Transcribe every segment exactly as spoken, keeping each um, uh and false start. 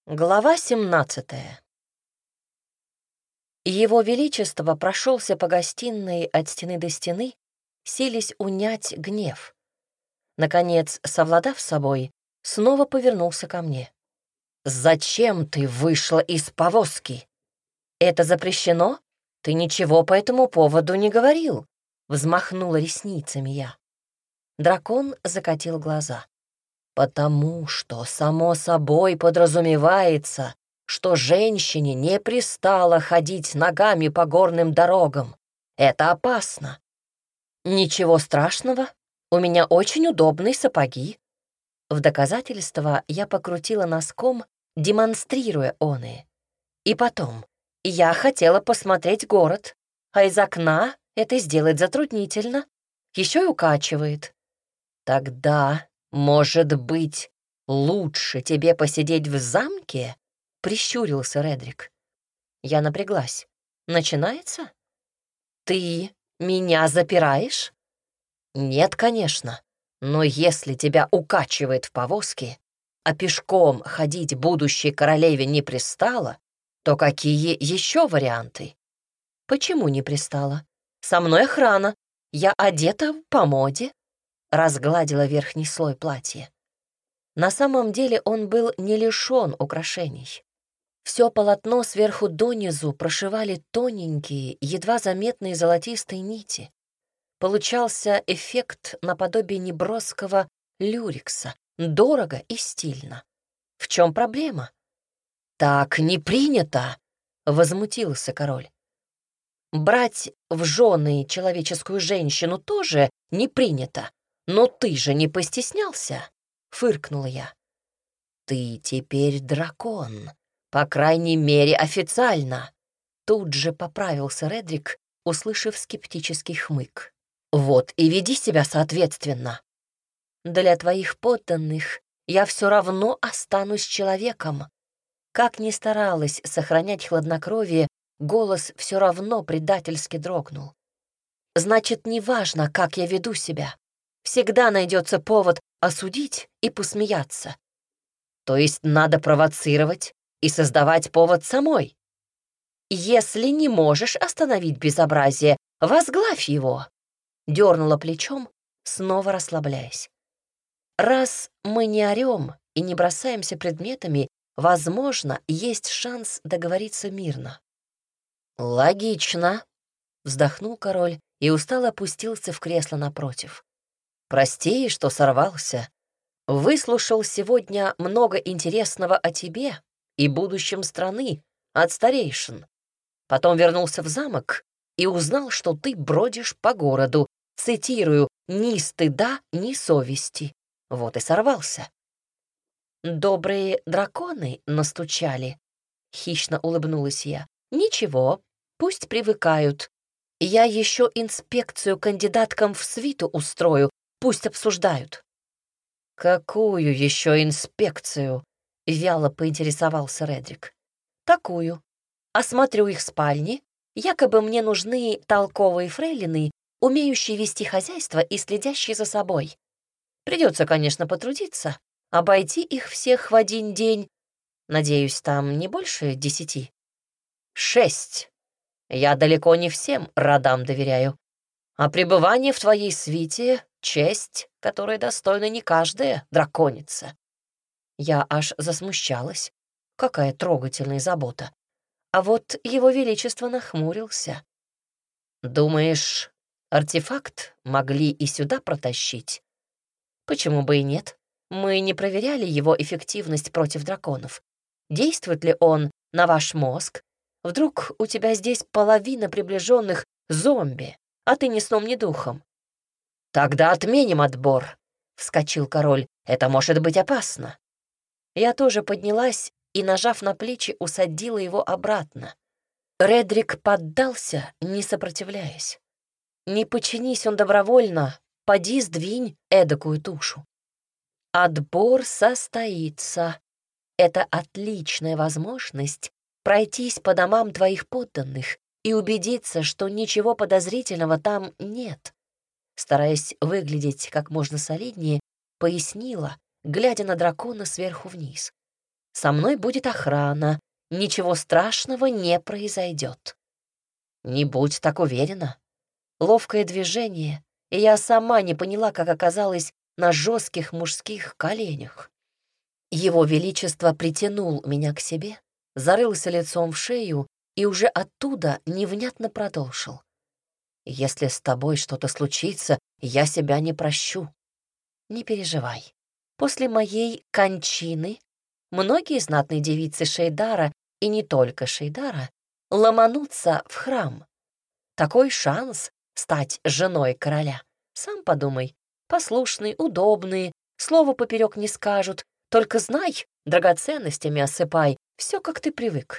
Глава семнадцатая. Его Величество прошелся по гостиной от стены до стены, силясь унять гнев. Наконец, совладав с собой, снова повернулся ко мне. «Зачем ты вышла из повозки? Это запрещено? Ты ничего по этому поводу не говорил», — взмахнула ресницами я. Дракон закатил глаза. «Потому что, само собой, подразумевается, что женщине не пристало ходить ногами по горным дорогам. Это опасно». «Ничего страшного, у меня очень удобные сапоги». В доказательство я покрутила носком, демонстрируя оные. «И потом, я хотела посмотреть город, а из окна это сделать затруднительно, еще и укачивает». «Тогда, может быть, лучше тебе посидеть в замке?» — прищурился Редрик. Я напряглась. «Начинается? Ты меня запираешь?» «Нет, конечно, но если тебя укачивает в повозке, а пешком ходить будущей королеве не пристало, то какие еще варианты?» «Почему не пристало? Со мной охрана, я одета по моде», — разгладила верхний слой платья. На самом деле он был не лишен украшений. Все полотно сверху донизу прошивали тоненькие, едва заметные золотистые нити. Получался эффект наподобие неброского люрекса, дорого и стильно. В чем проблема? «Так не принято!» — возмутился король. «Брать в жены человеческую женщину тоже не принято, но ты же не постеснялся!» — фыркнула я. «Ты теперь дракон, по крайней мере, официально!» Тут же поправился Редрик, услышав скептический хмык. «Вот и веди себя соответственно. Для твоих подданных я все равно останусь человеком». Как ни старалась сохранять хладнокровие, голос все равно предательски дрогнул. «Значит, неважно, как я веду себя. Всегда найдется повод осудить и посмеяться. То есть надо провоцировать и создавать повод самой. Если не можешь остановить безобразие, возглавь его», — дернула плечом, снова расслабляясь. «Раз мы не орем и не бросаемся предметами, возможно, есть шанс договориться мирно». «Логично», — вздохнул король и устало опустился в кресло напротив. «Прости, что сорвался. Выслушал сегодня много интересного о тебе и будущем страны от старейшин. Потом вернулся в замок и узнал, что ты бродишь по городу, цитирую, «ни стыда, ни совести». Вот и сорвался». «Добрые драконы настучали», — хищно улыбнулась я. «Ничего, пусть привыкают. Я еще инспекцию кандидаткам в свиту устрою, пусть обсуждают». «Какую еще инспекцию?» — вяло поинтересовался Редрик. «Такую. Осмотрю их спальни. Якобы мне нужны толковые фрейлины, умеющие вести хозяйство и следящие за собой. Придется, конечно, потрудиться, обойти их всех в один день. Надеюсь, там не больше десяти». «Шесть. Я далеко не всем родам доверяю. А пребывание в твоей свите — честь, которой достойна не каждая драконица». Я аж засмущалась. Какая трогательная забота. А вот его величество нахмурился. «Думаешь, артефакт могли и сюда протащить?» «Почему бы и нет? Мы не проверяли его эффективность против драконов. Действует ли он на ваш мозг? Вдруг у тебя здесь половина приближенных зомби, а ты ни сном, ни духом?» «Тогда отменим отбор», — вскочил король. «Это может быть опасно». Я тоже поднялась и, нажав на плечи, усадила его обратно. Редрик поддался, не сопротивляясь. Не подчинись он добровольно, поди сдвинь эдакую тушу. «Отбор состоится. Это отличная возможность пройтись по домам твоих подданных и убедиться, что ничего подозрительного там нет». Стараясь выглядеть как можно солиднее, пояснила, глядя на дракона сверху вниз. Со мной будет охрана, ничего страшного не произойдет. Не будь так уверена. Ловкое движение, и я сама не поняла, как оказалась на жестких мужских коленях. Его Величество притянул меня к себе, зарылся лицом в шею и уже оттуда невнятно продолжил. «Если с тобой что-то случится, я себя не прощу. Не переживай. После моей кончины многие знатные девицы Шейдара, и не только Шейдара, ломанутся в храм. Такой шанс стать женой короля. Сам подумай, послушные, удобные, слова поперек не скажут, только знай, драгоценностями осыпай, все как ты привык».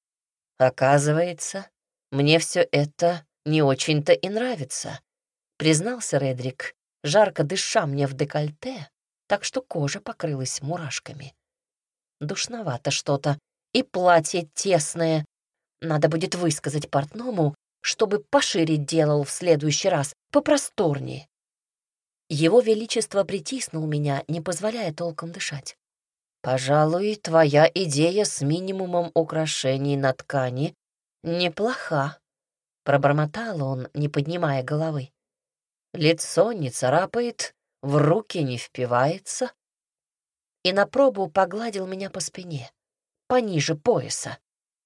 «Оказывается, мне все это не очень-то и нравится», — признался Редрик, жарко дыша мне в декольте, так что кожа покрылась мурашками. Душновато что-то, и платье тесное. Надо будет высказать портному, чтобы пошире делал в следующий раз, попросторнее. Его Величество притиснул меня, не позволяя толком дышать. «Пожалуй, твоя идея с минимумом украшений на ткани неплоха», — пробормотал он, не поднимая головы. «Лицо не царапает, в руки не впивается». И на пробу погладил меня по спине, пониже пояса.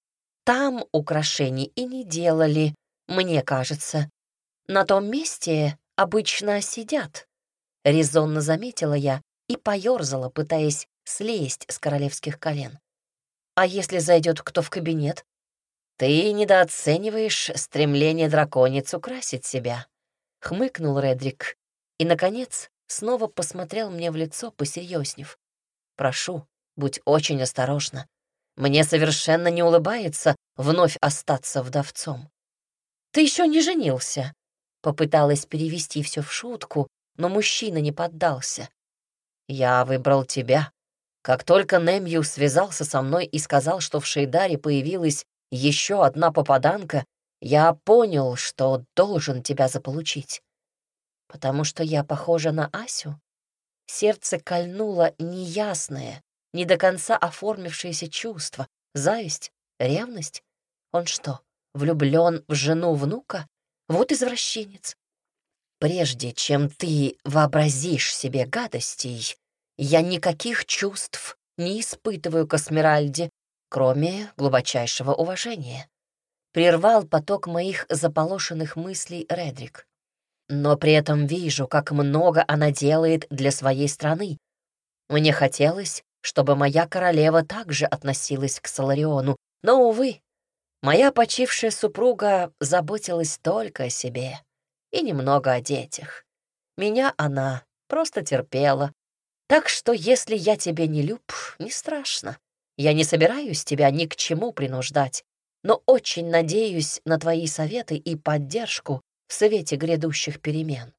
Там украшений и не делали, мне кажется. На том месте обычно сидят, — резонно заметила я и поёрзала, пытаясь слезть с королевских колен. А если зайдет кто в кабинет? Ты недооцениваешь стремление дракониц украсить себя, — хмыкнул Редрик и, наконец, снова посмотрел мне в лицо, посерьезнев. Прошу, будь очень осторожна. Мне совершенно не улыбается вновь остаться вдовцом. Ты еще не женился, — попыталась перевести все в шутку, но мужчина не поддался. Я выбрал тебя. Как только Немью связался со мной и сказал, что в Шейдаре появилась еще одна попаданка, я понял, что должен тебя заполучить. Потому что я похожа на Асю? Сердце кольнуло неясное, не до конца оформившееся чувство. Зависть? Ревность? Он что, влюблен в жену внука? Вот извращенец. Прежде чем ты вообразишь себе гадостей, я никаких чувств не испытываю к Эсмеральде, кроме глубочайшего уважения. Прервал поток моих заполошенных мыслей Редрик. Но при этом вижу, как много она делает для своей страны. Мне хотелось, чтобы моя королева также относилась к Солариону, но, увы, моя почившая супруга заботилась только о себе и немного о детях. Меня она просто терпела. Так что, если я тебе не люб, не страшно. Я не собираюсь тебя ни к чему принуждать, но очень надеюсь на твои советы и поддержку в свете грядущих перемен.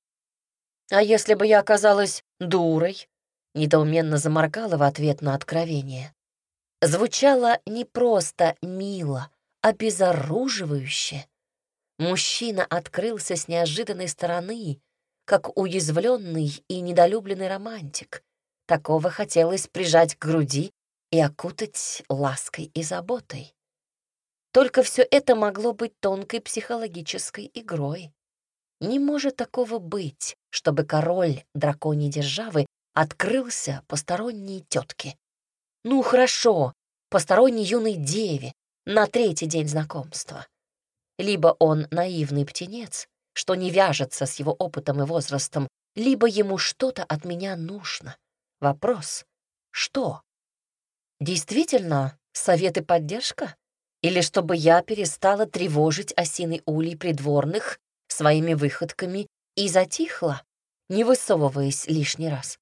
А если бы я оказалась дурой? Недоуменно заморгала в ответ на откровение. Звучало не просто мило, а обезоруживающе. Мужчина открылся с неожиданной стороны, как уязвленный и недолюбленный романтик. Такого хотелось прижать к груди и окутать лаской и заботой. Только все это могло быть тонкой психологической игрой. Не может такого быть, чтобы король драконьей державы открылся посторонней тетке. Ну, хорошо, посторонней юной деве на третий день знакомства. Либо он наивный птенец, что не вяжется с его опытом и возрастом, либо ему что-то от меня нужно. Вопрос — что? Действительно, совет и поддержка? Или чтобы я перестала тревожить осиный улей придворных своими выходками и затихла, не высовываясь лишний раз?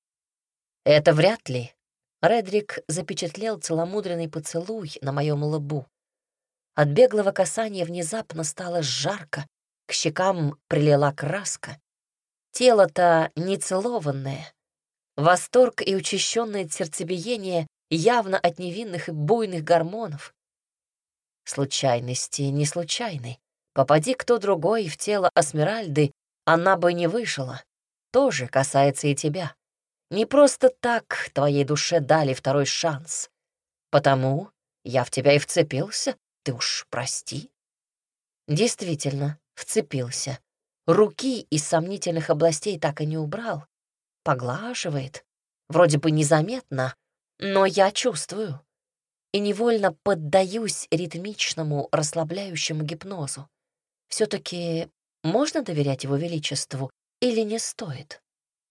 Это вряд ли. Редрик запечатлел целомудренный поцелуй на моем лбу. От беглого касания внезапно стало жарко, к щекам прилила краска. Тело-то нецелованное. Восторг и учащенное сердцебиение явно от невинных и буйных гормонов. Случайности не случайны. Попади кто другой в тело Эсмеральды, она бы не выжила. Тоже касается и тебя. Не просто так твоей душе дали второй шанс. Потому я в тебя и вцепился, ты уж прости». Действительно, вцепился. Руки из сомнительных областей так и не убрал. Поглаживает. Вроде бы незаметно, но я чувствую. И невольно поддаюсь ритмичному, расслабляющему гипнозу. Все-таки можно доверять его величеству или не стоит?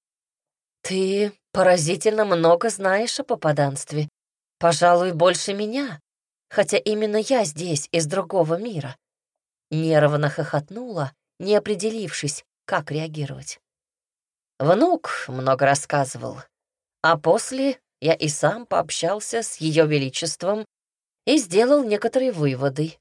«Ты поразительно много знаешь о попаданстве. Пожалуй, больше меня, хотя именно я здесь, из другого мира». Нервно хохотнула, не определившись, как реагировать. Внук много рассказывал, а после я и сам пообщался с Ее Величеством и сделал некоторые выводы.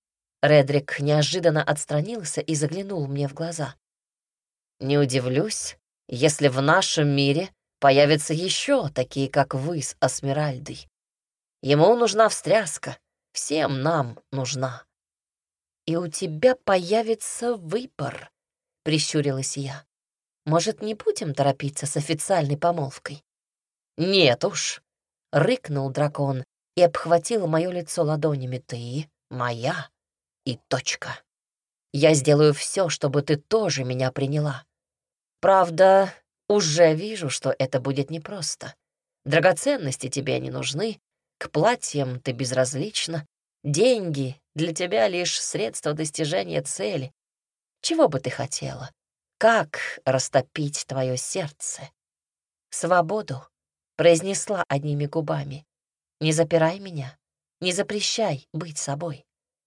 Редрик неожиданно отстранился и заглянул мне в глаза. «Не удивлюсь, если в нашем мире появятся еще такие, как вы с Асмеральдой. Ему нужна встряска, всем нам нужна». «И у тебя появится выбор», — прищурилась я. «Может, не будем торопиться с официальной помолвкой?» «Нет уж», — рыкнул дракон и обхватил мое лицо ладонями. «Ты моя и точка. Я сделаю все, чтобы ты тоже меня приняла. Правда, уже вижу, что это будет непросто. Драгоценности тебе не нужны, к платьям ты безразлична, деньги для тебя лишь средство достижения цели. Чего бы ты хотела? Как растопить твое сердце?» «Свободу», — произнесла одними губами. «Не запирай меня, не запрещай быть собой».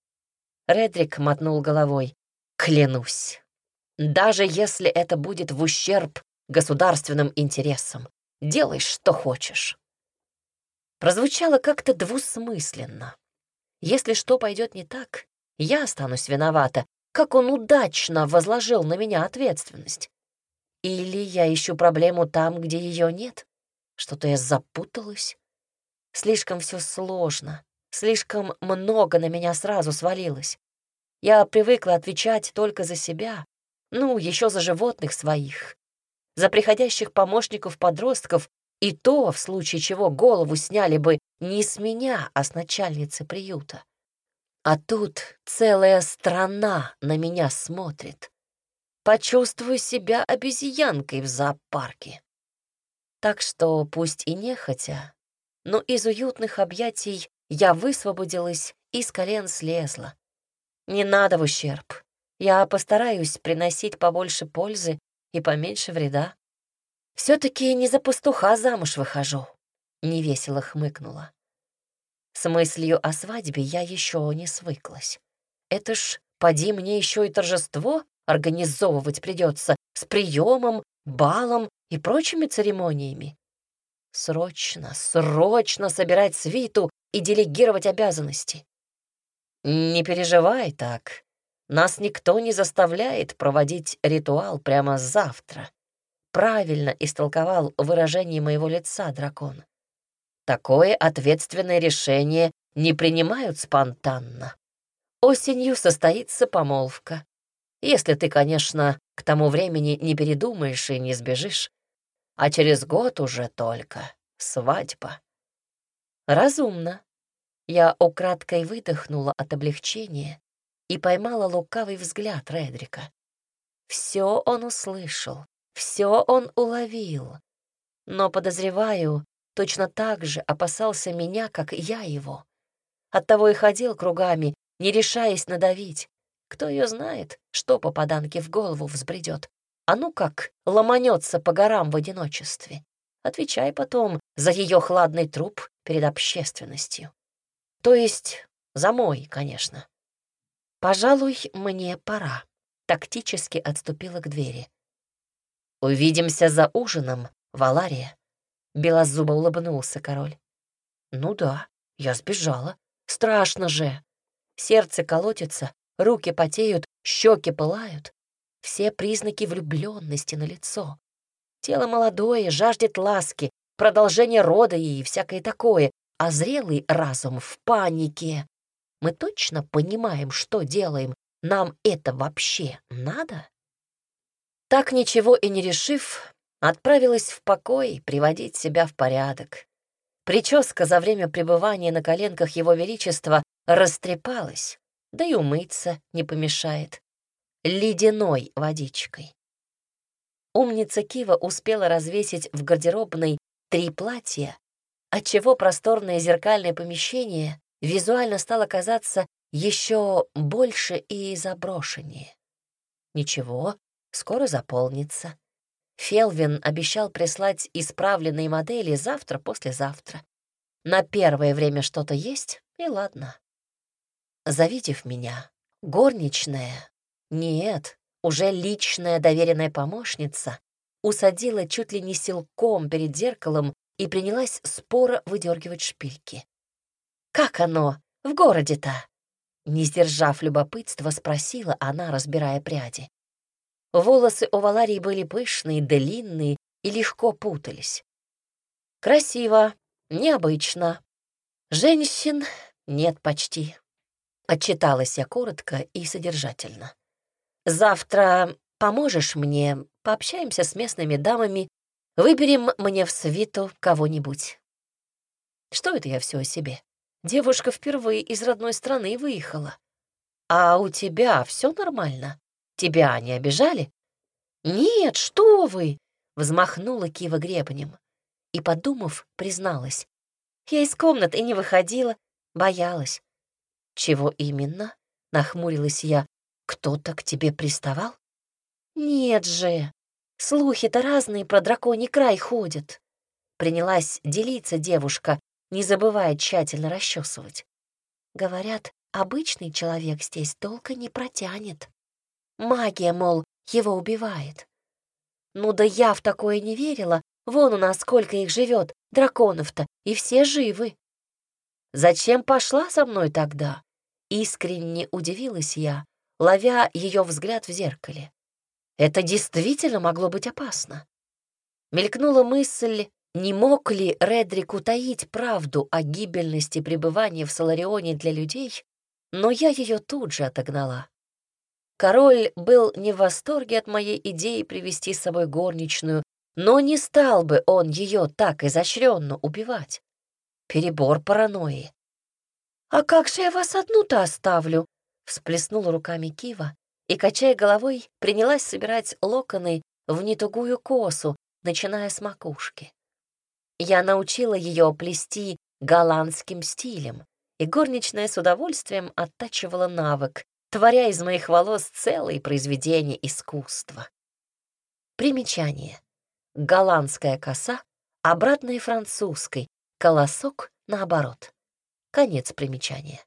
Редрик мотнул головой. «Клянусь, даже если это будет в ущерб государственным интересам, делай, что хочешь». Прозвучало как-то двусмысленно. Если что пойдет не так, я останусь виновата, как он удачно возложил на меня ответственность. Или я ищу проблему там, где ее нет? Что-то я запуталась. Слишком все сложно, слишком много на меня сразу свалилось. Я привыкла отвечать только за себя, ну, еще за животных своих, за приходящих помощников-подростков, и то, в случае чего, голову сняли бы не с меня, а с начальницы приюта. А тут целая страна на меня смотрит. Почувствую себя обезьянкой в зоопарке. Так что, пусть и нехотя, но из уютных объятий я высвободилась и с колен слезла. Не надо в ущерб. Я постараюсь приносить побольше пользы и поменьше вреда. Все-таки не за пастуха замуж выхожу, — невесело хмыкнула. С мыслью о свадьбе я еще не свыклась. Это ж, поди, мне еще и торжество организовывать придется с приемом, балом и прочими церемониями. Срочно, срочно собирать свиту и делегировать обязанности. Не переживай так. Нас никто не заставляет проводить ритуал прямо завтра. Правильно истолковал выражение моего лица дракон. Такое ответственное решение не принимают спонтанно. Осенью состоится помолвка. Если ты, конечно, к тому времени не передумаешь и не сбежишь. А через год уже только свадьба. Разумно. Я украдкой выдохнула от облегчения и поймала лукавый взгляд Редрика. Все он услышал, все он уловил, но, подозреваю, точно так же опасался меня, как я его. Оттого и ходил кругами, не решаясь надавить. Кто ее знает, что попаданке в голову взбредет. А ну как ломанется по горам в одиночестве. Отвечай потом за ее хладный труп перед общественностью. То есть за мой, конечно. Пожалуй, мне пора. Тактически отступила к двери. «Увидимся за ужином, Валария», — белозубо улыбнулся король. «Ну да, я сбежала. Страшно же. Сердце колотится, руки потеют, щеки пылают. Все признаки влюбленности на лицо. Тело молодое, жаждет ласки, продолжение рода и всякое такое, а зрелый разум в панике. Мы точно понимаем, что делаем. Нам это вообще надо?» Так ничего и не решив, отправилась в покой приводить себя в порядок. Прическа за время пребывания на коленках Его Величества растрепалась, да и умыться не помешает. Ледяной водичкой. Умница Кива успела развесить в гардеробной три платья, отчего просторное зеркальное помещение визуально стало казаться еще больше и заброшеннее. Ничего, скоро заполнится. Фелвин обещал прислать исправленные модели завтра-послезавтра. На первое время что-то есть, и ладно. Завидев меня, горничная, нет, уже личная доверенная помощница, усадила чуть ли не силком перед зеркалом и принялась споро выдергивать шпильки. «Как оно в городе-то?» Не сдержав любопытства, спросила она, разбирая пряди. Волосы у Валарии были пышные, длинные и легко путались. «Красиво, необычно. Женщин нет почти», — отчиталась я коротко и содержательно. «Завтра поможешь мне, пообщаемся с местными дамами, выберем мне в свиту кого-нибудь». Что это я все о себе? Девушка впервые из родной страны выехала. «А у тебя все нормально? Тебя не обижали?» «Нет, что вы!» — взмахнула Кива гребнем. И, подумав, призналась. «Я из комнаты не выходила, боялась». «Чего именно?» — нахмурилась я. «Кто-то к тебе приставал?» «Нет же! Слухи-то разные про драконий край ходят». Принялась делиться девушка, не забывая тщательно расчесывать. Говорят, обычный человек здесь долго не протянет. Магия, мол, его убивает. Ну да я в такое не верила. Вон у нас сколько их живет, драконов-то, и все живы. Зачем пошла со мной тогда? Искренне удивилась я, ловя ее взгляд в зеркале. Это действительно могло быть опасно. Мелькнула мысль, не мог ли Редрик утаить правду о гибельности пребывания в Соларионе для людей, но я ее тут же отогнала. Король был не в восторге от моей идеи привести с собой горничную, но не стал бы он ее так изощренно убивать. Перебор паранойи. «А как же я вас одну-то оставлю?» — всплеснула руками Кива и, качая головой, принялась собирать локоны в нетугую косу, начиная с макушки. Я научила ее плести голландским стилем, и горничная с удовольствием оттачивала навык, творя из моих волос целые произведения искусства. Примечание. Голландская коса, обратная французской, колосок наоборот. Конец примечания.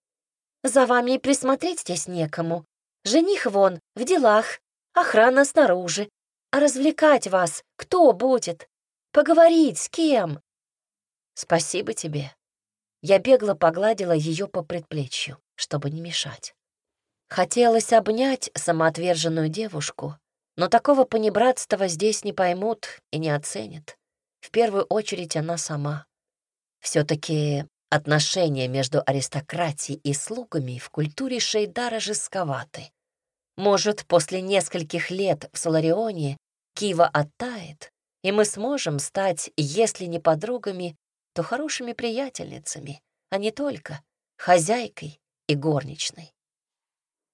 «За вами и присмотреть здесь некому. Жених вон, в делах, охрана снаружи. А развлекать вас кто будет? Поговорить с кем?» «Спасибо тебе». Я бегло погладила ее по предплечью, чтобы не мешать. Хотелось обнять самоотверженную девушку, но такого понебратства здесь не поймут и не оценят. В первую очередь она сама. Все-таки отношения между аристократией и слугами в культуре Шейдара жестковаты. Может, после нескольких лет в Соларионе Кива оттает, и мы сможем стать, если не подругами, то хорошими приятельницами, а не только хозяйкой и горничной.